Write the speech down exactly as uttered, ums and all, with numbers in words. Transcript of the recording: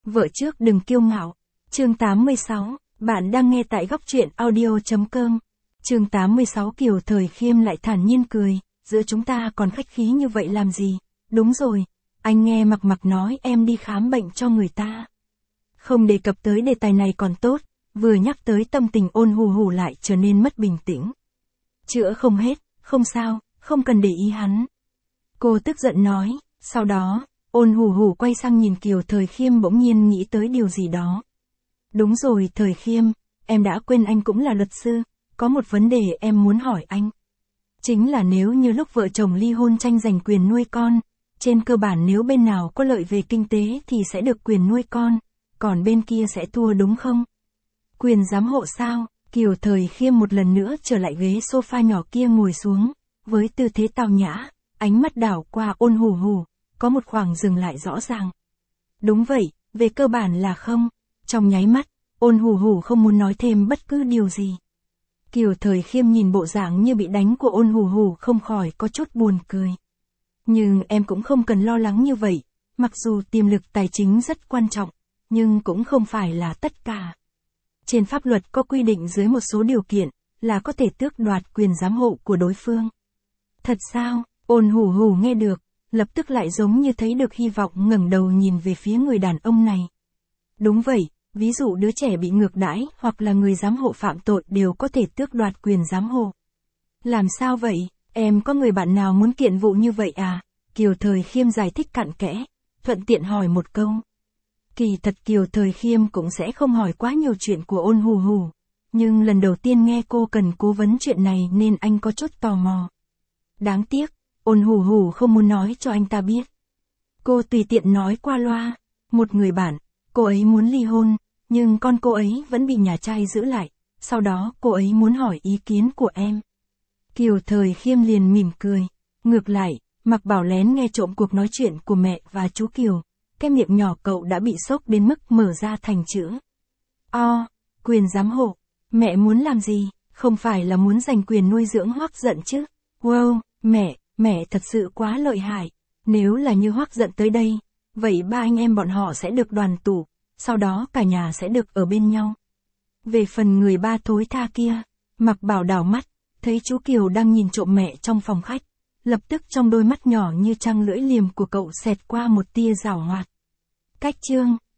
Vợ trước đừng kiêu ngạo. Chương tám mươi sáu, bạn đang nghe tại góc truyện audio.com. Chương tám mươi sáu Kiều Thời Khiêm lại thản nhiên cười, giữa chúng ta còn khách khí như vậy làm gì? Đúng rồi, anh nghe Mặc Mặc nói em đi khám bệnh cho người ta. Không đề cập tới đề tài này còn tốt, vừa nhắc tới tâm tình Ôn Hù Hù lại trở nên mất bình tĩnh. Chữa không hết, không sao, không cần để ý hắn. Cô tức giận nói, sau đó, Ôn Hù Hù quay sang nhìn Kiều Thời Khiêm bỗng nhiên nghĩ tới điều gì đó. Đúng rồi Thời Khiêm, em đã quên anh cũng là luật sư, có một vấn đề em muốn hỏi anh. Chính là nếu như lúc vợ chồng ly hôn tranh giành quyền nuôi con, trên cơ bản nếu bên nào có lợi về kinh tế thì sẽ được quyền nuôi con, còn bên kia sẽ thua đúng không? Quyền giám hộ sao? Kiều Thời Khiêm một lần nữa trở lại ghế sofa nhỏ kia ngồi xuống, với tư thế tao nhã, ánh mắt đảo qua Ôn Hù Hù, có một khoảng dừng lại rõ ràng. Đúng vậy, về cơ bản là không. Trong nháy mắt, Ôn Hù Hù không muốn nói thêm bất cứ điều gì. Kiều Thời Khiêm nhìn bộ dạng như bị đánh của Ôn Hù Hù không khỏi có chút buồn cười. Nhưng em cũng không cần lo lắng như vậy, mặc dù tiềm lực tài chính rất quan trọng, nhưng cũng không phải là tất cả. Trên pháp luật có quy định dưới một số điều kiện, là có thể tước đoạt quyền giám hộ của đối phương. Thật sao? Ôn Hù Hù nghe được, lập tức lại giống như thấy được hy vọng ngẩng đầu nhìn về phía người đàn ông này. Đúng vậy, ví dụ đứa trẻ bị ngược đãi hoặc là người giám hộ phạm tội đều có thể tước đoạt quyền giám hộ. Làm sao vậy? Em có người bạn nào muốn kiện vụ như vậy à? Kiều Thời Khiêm giải thích cặn kẽ, thuận tiện hỏi một câu. Kỳ thật Kiều Thời Khiêm cũng sẽ không hỏi quá nhiều chuyện của Ôn Hù Hù, nhưng lần đầu tiên nghe cô cần cố vấn chuyện này nên anh có chút tò mò. Đáng tiếc, Ôn Hù Hù không muốn nói cho anh ta biết. Cô tùy tiện nói qua loa, một người bạn, cô ấy muốn ly hôn, nhưng con cô ấy vẫn bị nhà trai giữ lại, sau đó cô ấy muốn hỏi ý kiến của em. Kiều Thời Khiêm liền mỉm cười, ngược lại, Mặc Bảo lén nghe trộm cuộc nói chuyện của mẹ và chú Kiều, cái miệng nhỏ cậu đã bị sốc đến mức mở ra thành chữ O, quyền giám hộ, mẹ muốn làm gì, không phải là muốn giành quyền nuôi dưỡng Hoắc Dận chứ? Wow, mẹ, mẹ thật sự quá lợi hại, nếu là như Hoắc Dận tới đây, vậy ba anh em bọn họ sẽ được đoàn tụ, sau đó cả nhà sẽ được ở bên nhau. Về phần người ba thối tha kia, Mặc Bảo đảo mắt, thấy chú Kiều đang nhìn trộm mẹ trong phòng khách, lập tức trong đôi mắt nhỏ như trăng lưỡi liềm của cậu xẹt qua một tia giảo hoạt. Cách chương